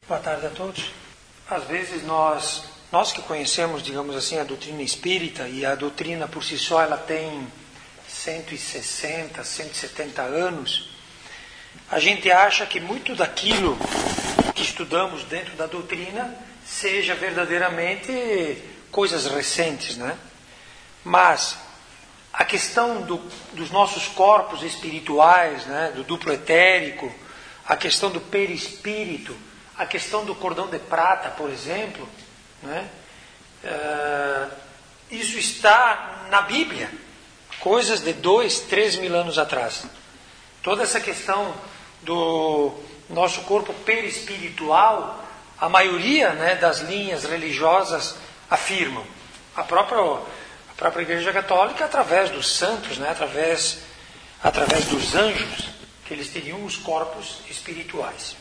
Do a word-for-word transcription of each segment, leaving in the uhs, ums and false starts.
Boa tarde a todos. Às vezes nós, nós que conhecemos, digamos assim, a doutrina espírita, e a doutrina por si só ela tem cento e sessenta, cento e setenta anos, a gente acha que muito daquilo que estudamos dentro da doutrina seja verdadeiramente coisas recentes, né? Mas a questão do, dos nossos corpos espirituais, né, do duplo etérico, a questão do perispírito, a questão do cordão de prata, por exemplo, né, uh, isso está na Bíblia, coisas de dois, três mil anos atrás. Toda essa questão do nosso corpo perispiritual, a maioria, né, das linhas religiosas afirmam. A própria, a própria Igreja Católica, através dos santos, né, através, através dos anjos, que eles teriam os corpos espirituais.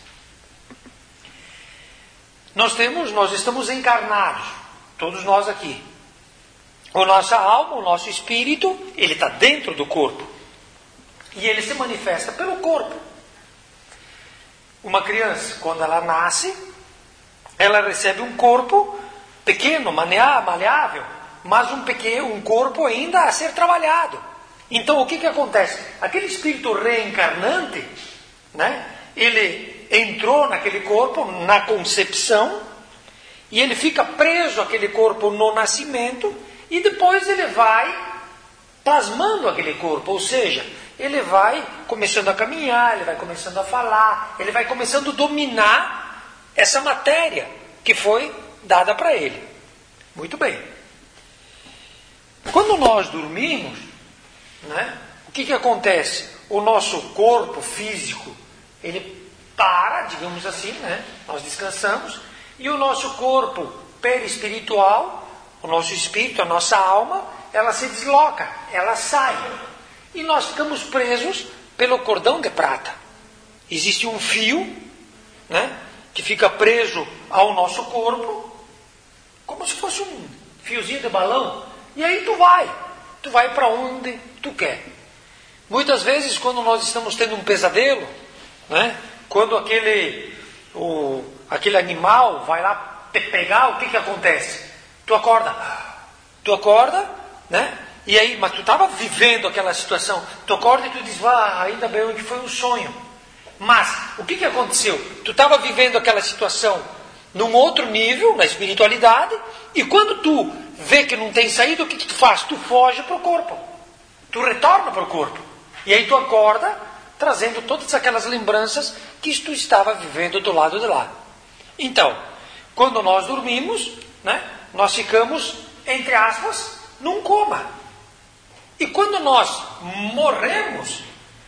Nós temos, nós estamos encarnados, todos nós aqui. A nossa alma, o nosso espírito, ele está dentro do corpo. E ele se manifesta pelo corpo. Uma criança, quando ela nasce, ela recebe um corpo pequeno, maleável, mas um pequeno, um corpo ainda a ser trabalhado. Então o que que acontece? Aquele espírito reencarnante, né, ele entrou naquele corpo na concepção e ele fica preso àquele corpo no nascimento e depois ele vai plasmando aquele corpo, ou seja, ele vai começando a caminhar, ele vai começando a falar, ele vai começando a dominar essa matéria que foi dada para ele. Muito bem. Quando nós dormimos, né, o que que acontece? O nosso corpo físico, ele para, digamos assim, né? Nós descansamos, e o nosso corpo perispiritual, o nosso espírito, a nossa alma, ela se desloca, ela sai. E nós ficamos presos pelo cordão de prata. Existe um fio, né, que fica preso ao nosso corpo, como se fosse um fiozinho de balão. E aí tu vai, tu vai para onde tu quer. Muitas vezes, quando nós estamos tendo um pesadelo, né, quando aquele, o, aquele animal vai lá te pegar, o que que acontece? Tu acorda, tu acorda, né? E aí, mas tu estava vivendo aquela situação, tu acorda e tu diz, ah, ainda bem que foi um sonho. Mas, o que que aconteceu? Tu estava vivendo aquela situação num outro nível, na espiritualidade, e quando tu vê que não tem saída, o que que tu faz? Tu foge para o corpo, tu retorna para o corpo, e aí tu acorda, trazendo todas aquelas lembranças que tu estava vivendo do lado de lá. Então, quando nós dormimos, né, nós ficamos, entre aspas, num coma. E quando nós morremos,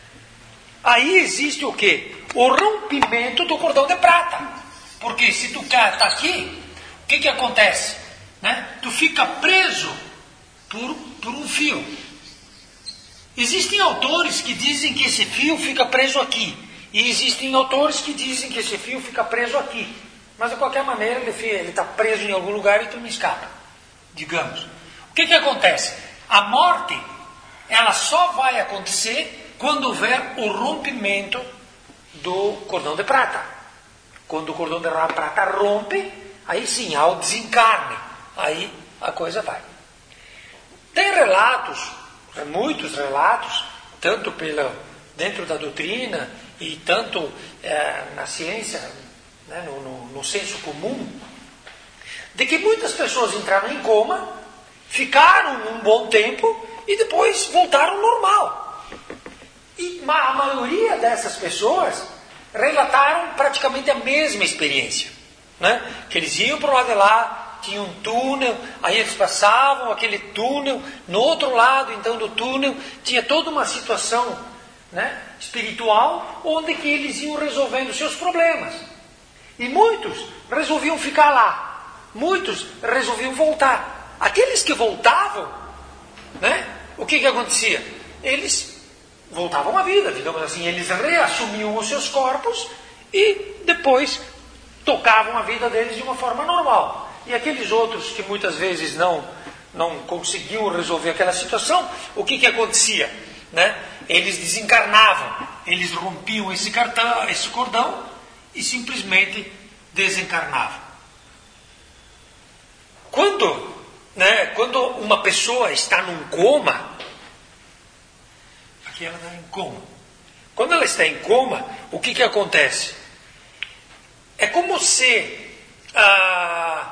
aí existe o quê? O rompimento do cordão de prata. Porque se tu está aqui, o que que acontece? Né? Tu fica preso por, por um fio. Existem autores que dizem que esse fio fica preso aqui. E existem autores que dizem que esse fio fica preso aqui. Mas de qualquer maneira ele está preso em algum lugar e tu não escapa. Digamos. O que que acontece? A morte, ela só vai acontecer quando houver o rompimento do cordão de prata. Quando o cordão de prata rompe, aí sim, há o desencarne. Aí a coisa vai. Tem relatos, muitos relatos, tanto pela, dentro da doutrina e tanto é, na ciência, né, no, no, no senso comum, de que muitas pessoas entraram em coma, ficaram um bom tempo e depois voltaram ao normal. E a maioria dessas pessoas relataram praticamente a mesma experiência, né? Que eles iam para o lado de lá, tinha um túnel, aí eles passavam aquele túnel, no outro lado então do túnel tinha toda uma situação, né, espiritual, onde que eles iam resolvendo seus problemas. E muitos resolviam ficar lá, muitos resolviam voltar. Aqueles que voltavam, né, o que que acontecia? Eles voltavam à vida, digamos assim, eles reassumiam os seus corpos e depois tocavam a vida deles de uma forma normal. E aqueles outros que muitas vezes não, não conseguiam resolver aquela situação, o que que acontecia? Né? Eles desencarnavam, eles rompiam esse, cartão, esse cordão e simplesmente desencarnava. Quando, né, quando uma pessoa está num coma, aqui ela está em coma. Quando ela está em coma, o que, que acontece? É como se ah,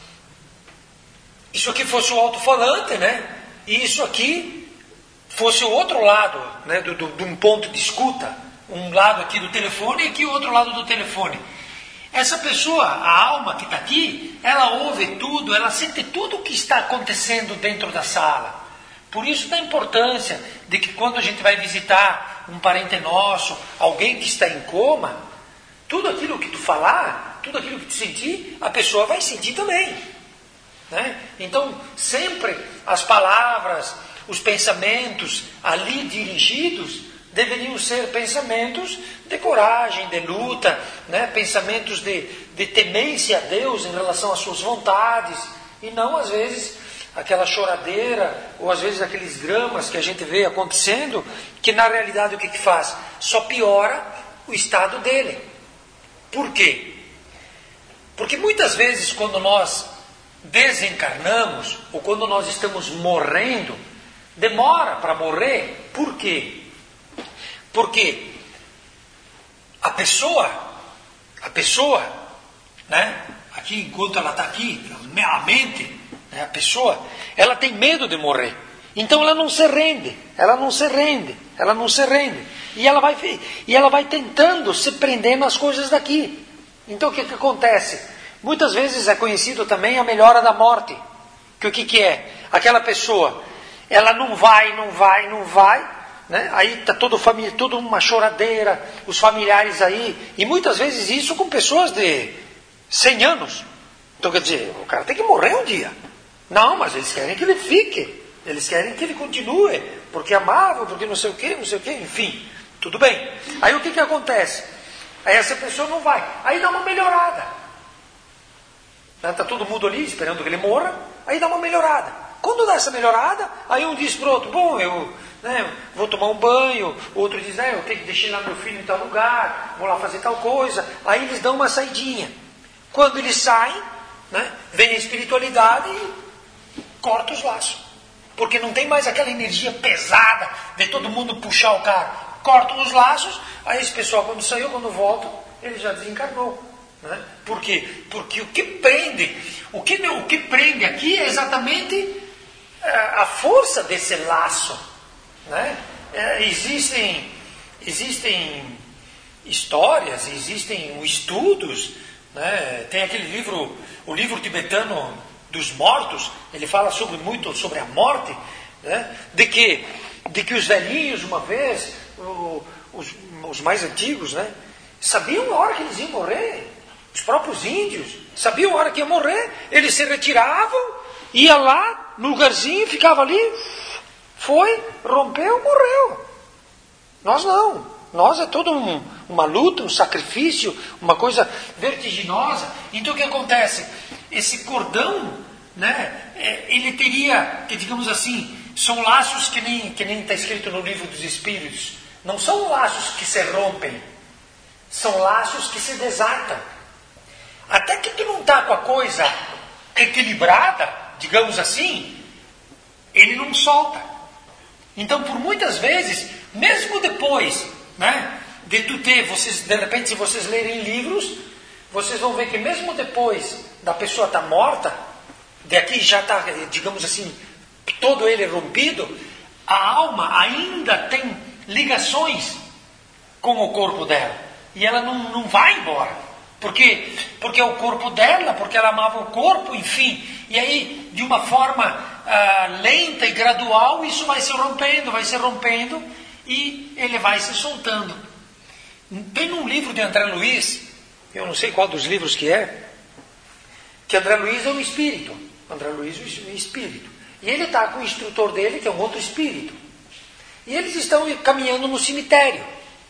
isso aqui fosse o alto-falante, né? E isso aqui fosse o outro lado, né, do, do, de um ponto de escuta. Um lado aqui do telefone e aqui o outro lado do telefone. Essa pessoa, a alma que está aqui, ela ouve tudo, ela sente tudo o que está acontecendo dentro da sala. Por isso da importância de que quando a gente vai visitar um parente nosso, alguém que está em coma, tudo aquilo que tu falar, tudo aquilo que tu sentir, a pessoa vai sentir também. Né? Então, sempre as palavras, os pensamentos ali dirigidos deveriam ser pensamentos de coragem, de luta, né? Pensamentos de, de temência a Deus em relação às suas vontades, e não às vezes aquela choradeira, ou às vezes aqueles dramas que a gente vê acontecendo, que na realidade o que, que faz? Só piora o estado dele. Por quê? Porque muitas vezes quando nós desencarnamos, ou quando nós estamos morrendo, demora para morrer. Por quê? Porque a pessoa, a pessoa, né, aqui enquanto ela está aqui, a mente, né, a pessoa, ela tem medo de morrer. Então ela não se rende, ela não se rende, ela não se rende. E ela vai, e ela vai tentando se prender nas coisas daqui. Então o que, que acontece? Muitas vezes é conhecido também a melhora da morte. Que o que, que é? Aquela pessoa, ela não vai, não vai, não vai. Né? Aí está toda família, toda uma choradeira, os familiares aí, e muitas vezes isso com pessoas de cem anos. Então quer dizer, o cara tem que morrer um dia. Não, mas eles querem que ele fique, eles querem que ele continue, porque amavam, porque não sei o que, não sei o que, enfim, tudo bem. Aí o que, que acontece? Aí essa pessoa não vai, aí dá uma melhorada. Está todo mundo ali esperando que ele morra, aí dá uma melhorada. Quando dá essa melhorada, aí um diz para o outro, bom, eu né, vou tomar um banho, o outro diz, é, eu tenho que deixar lá meu filho em tal lugar, vou lá fazer tal coisa. Aí eles dão uma saidinha. Quando eles saem, né, vem a espiritualidade e corta os laços. Porque não tem mais aquela energia pesada de todo mundo puxar o cara. Cortam os laços, aí esse pessoal quando saiu, quando volta, ele já desencarnou. Né? Por quê? Porque o que prende, o que, o que prende aqui é exatamente a força desse laço. Né? É, existem, existem histórias, existem estudos, né? Tem aquele livro, o livro tibetano dos mortos, ele fala sobre, muito sobre a morte, né? de, que, de que os velhinhos, uma vez, o, os, os mais antigos, né? sabiam a hora que eles iam morrer. Os próprios índios sabiam a hora que ia morrer, eles se retiravam, ia lá no lugarzinho, ficava ali, foi, rompeu, morreu. Nós não. Nós é toda um, uma luta, um sacrifício, uma coisa vertiginosa. Então o que acontece? Esse cordão, né, ele teria, que digamos assim, são laços que nem que nem está escrito no livro dos Espíritos. Não são laços que se rompem, são laços que se desatam. Até que tu não está com a coisa equilibrada, digamos assim, ele não solta. Então, por muitas vezes, mesmo depois, né, de tu ter, vocês, de repente, se vocês lerem livros, vocês vão ver que mesmo depois da pessoa estar tá morta, daqui já está, digamos assim, todo ele rompido, a alma ainda tem ligações com o corpo dela. E ela não, não vai embora. Por quê? Porque é o corpo dela, porque ela amava o corpo, enfim. E aí, de uma forma ah, lenta e gradual, isso vai se rompendo, vai se rompendo, e ele vai se soltando. Tem um livro de André Luiz, eu não sei qual dos livros que é, que André Luiz é um espírito. André Luiz é um espírito. E ele está com o instrutor dele, que é um outro espírito. E eles estão caminhando no cemitério.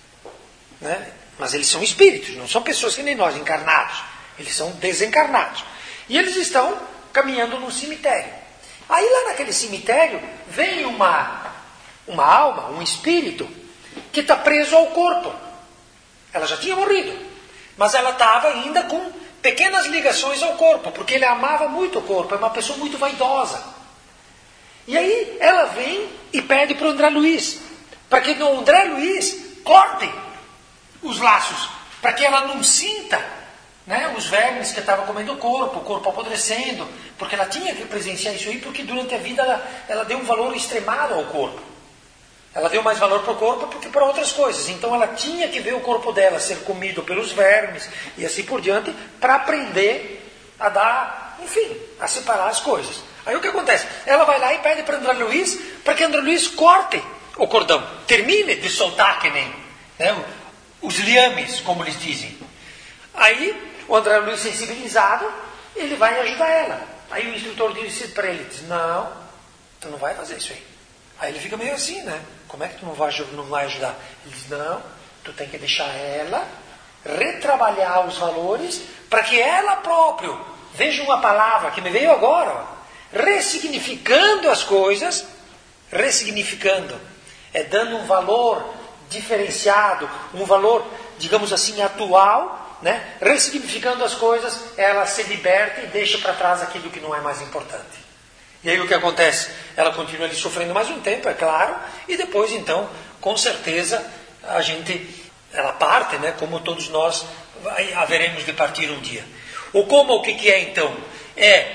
Né? Mas eles são espíritos, não são pessoas que nem nós, encarnados. Eles são desencarnados. E eles estão caminhando no cemitério. Aí lá naquele cemitério vem uma, uma alma, um espírito, que está preso ao corpo. Ela já tinha morrido. Mas ela estava ainda com pequenas ligações ao corpo, porque ele amava muito o corpo, é uma pessoa muito vaidosa. E aí ela vem e pede para o André Luiz, para que o André Luiz corte os laços, para que ela não sinta, né, os vermes que estavam comendo o corpo, o corpo apodrecendo, porque ela tinha que presenciar isso aí, porque durante a vida ela, ela deu um valor extremado ao corpo. Ela deu mais valor para o corpo do que para outras coisas. Então ela tinha que ver o corpo dela ser comido pelos vermes e assim por diante, para aprender a dar, enfim, a separar as coisas. Aí o que acontece? Ela vai lá e pede para André Luiz, para que André Luiz corte o cordão, termine de soltar que nem, né, os liames, como eles dizem. Aí o André Luiz, sensibilizado, ele vai ajudar ela. Aí o instrutor disse para ele, diz, não, tu não vai fazer isso aí. Aí ele fica meio assim, né? Como é que tu não vai, não vai ajudar? Ele diz, não, tu tem que deixar ela retrabalhar os valores para que ela própria, veja uma palavra que me veio agora, ó, ressignificando as coisas, ressignificando, é dando um valor diferenciado, um valor, digamos assim, atual, né? Ressignificando as coisas, ela se liberta e deixa para trás aquilo que não é mais importante. E aí o que acontece? Ela continua ali sofrendo mais um tempo, é claro, e depois então, com certeza, a gente, ela parte, né? Como todos nós vai, haveremos de partir um dia. O como, o que, que é então? É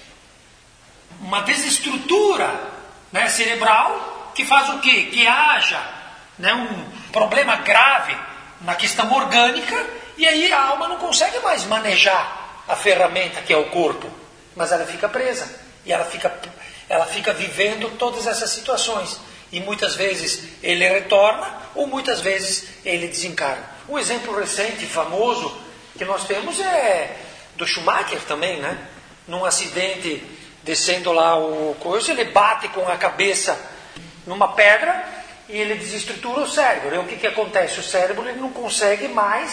uma desestrutura, né, cerebral, que faz o quê? Que haja, né, um problema grave na questão orgânica, e aí a alma não consegue mais manejar a ferramenta que é o corpo, mas ela fica presa. E ela fica, ela fica vivendo todas essas situações. E muitas vezes ele retorna, ou muitas vezes ele desencarna. Um exemplo recente, famoso, que nós temos é do Schumacher também, né? Num acidente, descendo lá o coisa, ele bate com a cabeça numa pedra e ele desestrutura o cérebro. E o que, que acontece? O cérebro ele não consegue mais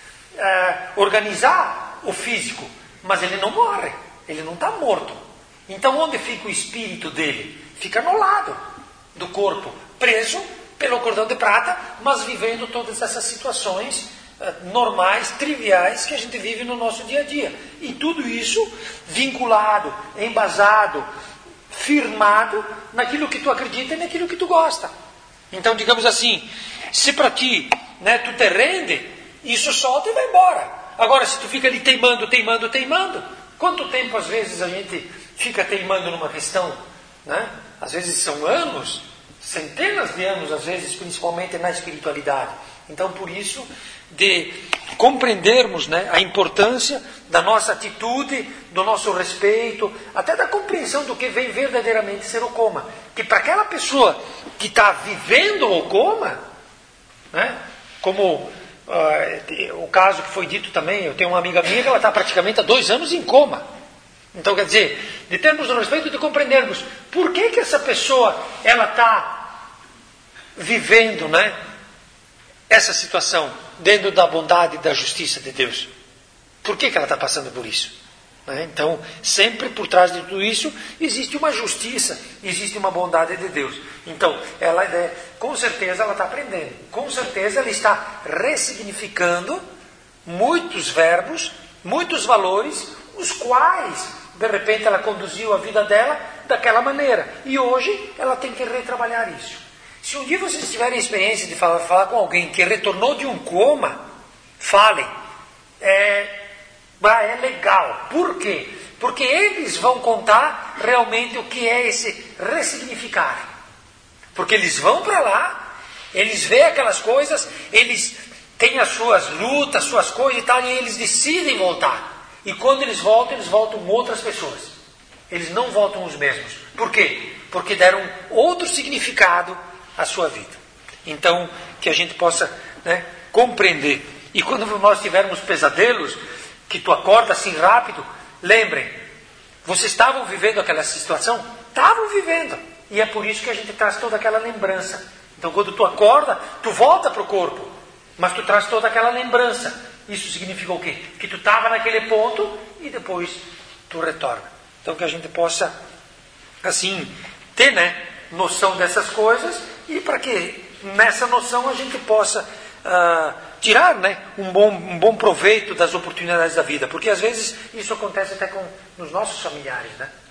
uh, organizar o físico, mas ele não morre, ele não está morto. Então, onde fica o espírito dele? Fica no lado do corpo, preso pelo cordão de prata, mas vivendo todas essas situações uh, normais, triviais, que a gente vive no nosso dia a dia. E tudo isso vinculado, embasado, firmado naquilo que tu acredita e naquilo que tu gosta. Então, digamos assim, se para ti, né, tu te rende, isso solta e vai embora. Agora, se tu fica ali teimando, teimando, teimando, quanto tempo às vezes a gente fica teimando numa questão, né? Às vezes são anos, centenas de anos, às vezes, principalmente na espiritualidade. Então, por isso, de compreendermos, né, a importância da nossa atitude, do nosso respeito, até da compreensão do que vem verdadeiramente ser o coma. Que para aquela pessoa que está vivendo o coma, né, como uh, o caso que foi dito também, eu tenho uma amiga minha que ela está praticamente há dois anos em coma. Então, quer dizer, de termos o respeito de compreendermos por que, que essa pessoa ela está vivendo, né, essa situação dentro da bondade e da justiça de Deus. Por que, que ela está passando por isso? Né? Então, sempre por trás de tudo isso existe uma justiça, existe uma bondade de Deus. Então, ela é, com certeza ela está aprendendo, com certeza ela está ressignificando muitos verbos, muitos valores, os quais de repente ela conduziu a vida dela daquela maneira. E hoje ela tem que retrabalhar isso. Se um dia vocês tiverem experiência de falar, falar com alguém que retornou de um coma, falem. É, é legal. Por quê? Porque eles vão contar realmente o que é esse ressignificar. Porque eles vão para lá, eles veem aquelas coisas, eles têm as suas lutas, suas coisas e tal, e eles decidem voltar. E quando eles voltam, eles voltam outras pessoas. Eles não voltam os mesmos. Por quê? Porque deram outro significado à sua vida. Então, que a gente possa, né, compreender. E quando nós tivermos pesadelos, que tu acorda assim rápido, lembrem, vocês estavam vivendo aquela situação? Estavam vivendo. E é por isso que a gente traz toda aquela lembrança. Então, quando tu acorda, tu volta para o corpo. Mas tu traz toda aquela lembrança. Isso significa o quê? Que tu estava naquele ponto e depois tu retorna. Então que a gente possa, assim, ter, né, noção dessas coisas e para que nessa noção a gente possa uh, tirar, né, um, bom, um bom proveito das oportunidades da vida. Porque às vezes isso acontece até com nos nossos familiares, né?